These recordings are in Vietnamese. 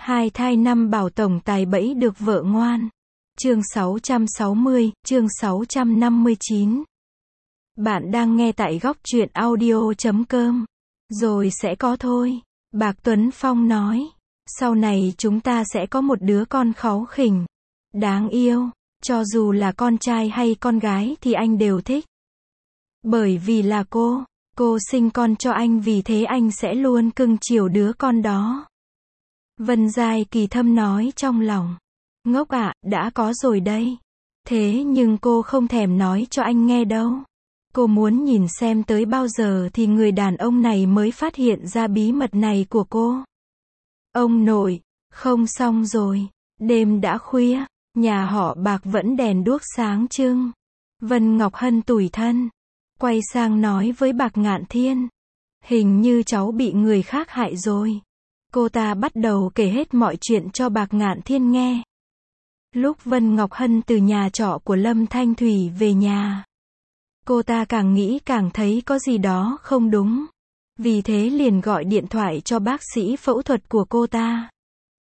Hai thai năm bảo tổng tài bẫy được vợ ngoan. Chương 660, chương 659. Bạn đang nghe tại góc truyện audio.com. Rồi sẽ có thôi. Bạc Tuấn Phong nói. Sau này chúng ta sẽ có một đứa con kháu khỉnh. Đáng yêu. Cho dù là con trai hay con gái thì anh đều thích. Bởi vì là cô sinh con cho anh, vì thế anh sẽ luôn cưng chiều đứa con đó. Vân Giai Kỳ thâm nói trong lòng. Ngốc ạ, đã có rồi đây. Thế nhưng cô không thèm nói cho anh nghe đâu. Cô muốn nhìn xem tới bao giờ thì người đàn ông này mới phát hiện ra bí mật này của cô. Ông nội, không xong rồi. Đêm đã khuya, nhà họ Bạc vẫn đèn đuốc sáng trưng. Vân Ngọc Hân tủi thân. Quay sang nói với Bạc Ngạn Thiên. Hình như cháu bị người khác hại rồi. Cô ta bắt đầu kể hết mọi chuyện cho Bạc Ngạn Thiên nghe. Lúc Vân Ngọc Hân từ nhà trọ của Lâm Thanh Thủy về nhà, cô ta càng nghĩ càng thấy có gì đó không đúng. Vì thế liền gọi điện thoại cho bác sĩ phẫu thuật của cô ta.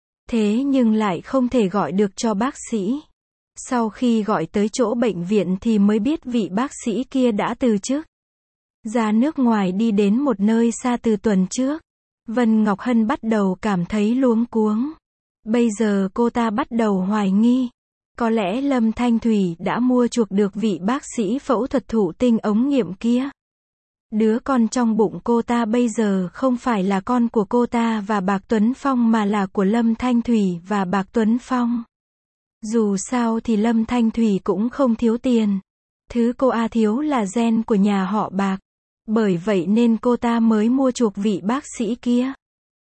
Thế nhưng lại không thể gọi được cho bác sĩ. Sau khi gọi tới chỗ bệnh viện thì mới biết vị bác sĩ kia đã từ chức. Ra nước ngoài đi đến một nơi xa từ tuần trước. Vân Ngọc Hân bắt đầu cảm thấy luống cuống. Bây giờ cô ta bắt đầu hoài nghi. Có lẽ Lâm Thanh Thủy đã mua chuộc được vị bác sĩ phẫu thuật thụ tinh ống nghiệm kia. Đứa con trong bụng cô ta bây giờ không phải là con của cô ta và Bạc Tuấn Phong mà là của Lâm Thanh Thủy và Bạc Tuấn Phong. Dù sao thì Lâm Thanh Thủy cũng không thiếu tiền. Thứ cô thiếu là gen của nhà họ Bạc. Bởi vậy nên cô ta mới mua chuộc vị bác sĩ kia.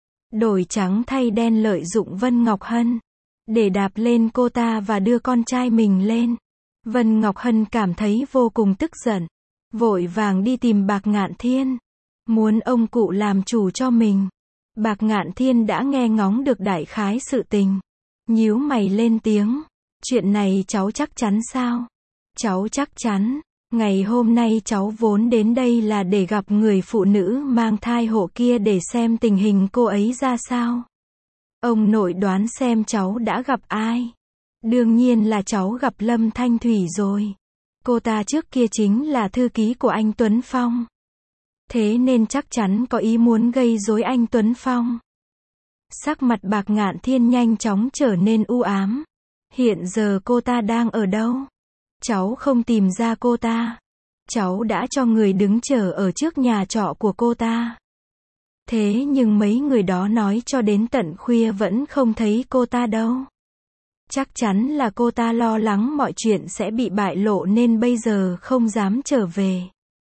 Đổi trắng thay đen lợi dụng Vân Ngọc Hân. Để đạp lên cô ta và đưa con trai mình lên. Vân Ngọc Hân cảm thấy vô cùng tức giận. Vội vàng đi tìm Bạc Ngạn Thiên. Muốn ông cụ làm chủ cho mình. Bạc Ngạn Thiên đã nghe ngóng được đại khái sự tình. Nhíu mày lên tiếng. Chuyện này cháu chắc chắn sao? Cháu chắc chắn. Ngày hôm nay cháu vốn đến đây là để gặp người phụ nữ mang thai hộ kia để xem tình hình cô ấy ra sao. Ông nội đoán xem cháu đã gặp ai? Đương nhiên là cháu gặp Lâm Thanh Thủy rồi. Cô ta trước kia chính là thư ký của anh Tuấn Phong. Thế nên chắc chắn có ý muốn gây rối anh Tuấn Phong. Sắc mặt Bạc Ngạn Thiên nhanh chóng trở nên u ám. Hiện giờ cô ta đang ở đâu? Cháu không tìm ra cô ta. Cháu đã cho người đứng chờ ở trước nhà trọ của cô ta. Thế nhưng mấy người đó nói cho đến tận khuya vẫn không thấy cô ta đâu. Chắc chắn là cô ta lo lắng mọi chuyện sẽ bị bại lộ nên bây giờ không dám trở về.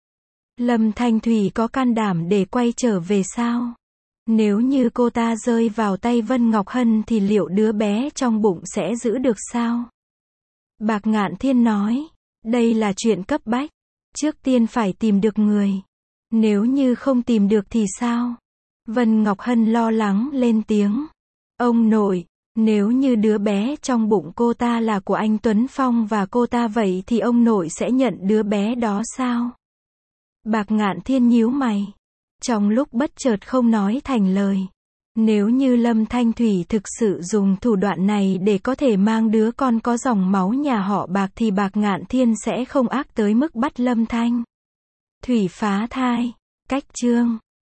Lâm Thanh Thủy có can đảm để quay trở về sao? Nếu như cô ta rơi vào tay Vân Ngọc Hân thì liệu đứa bé trong bụng sẽ giữ được sao? Bạc Ngạn Thiên nói, đây là chuyện cấp bách. Trước tiên phải tìm được người. Nếu như không tìm được thì sao? Vân Ngọc Hân lo lắng lên tiếng. Ông nội, nếu như đứa bé trong bụng cô ta là của anh Tuấn Phong và cô ta vậy thì ông nội sẽ nhận đứa bé đó sao? Bạc Ngạn Thiên nhíu mày. Trong lúc bất chợt không nói thành lời. Nếu như Lâm Thanh Thủy thực sự dùng thủ đoạn này để có thể mang đứa con có dòng máu nhà họ Bạc thì Bạc Ngạn Thiên sẽ không ác tới mức bắt Lâm Thanh Thủy phá thai. Cách chương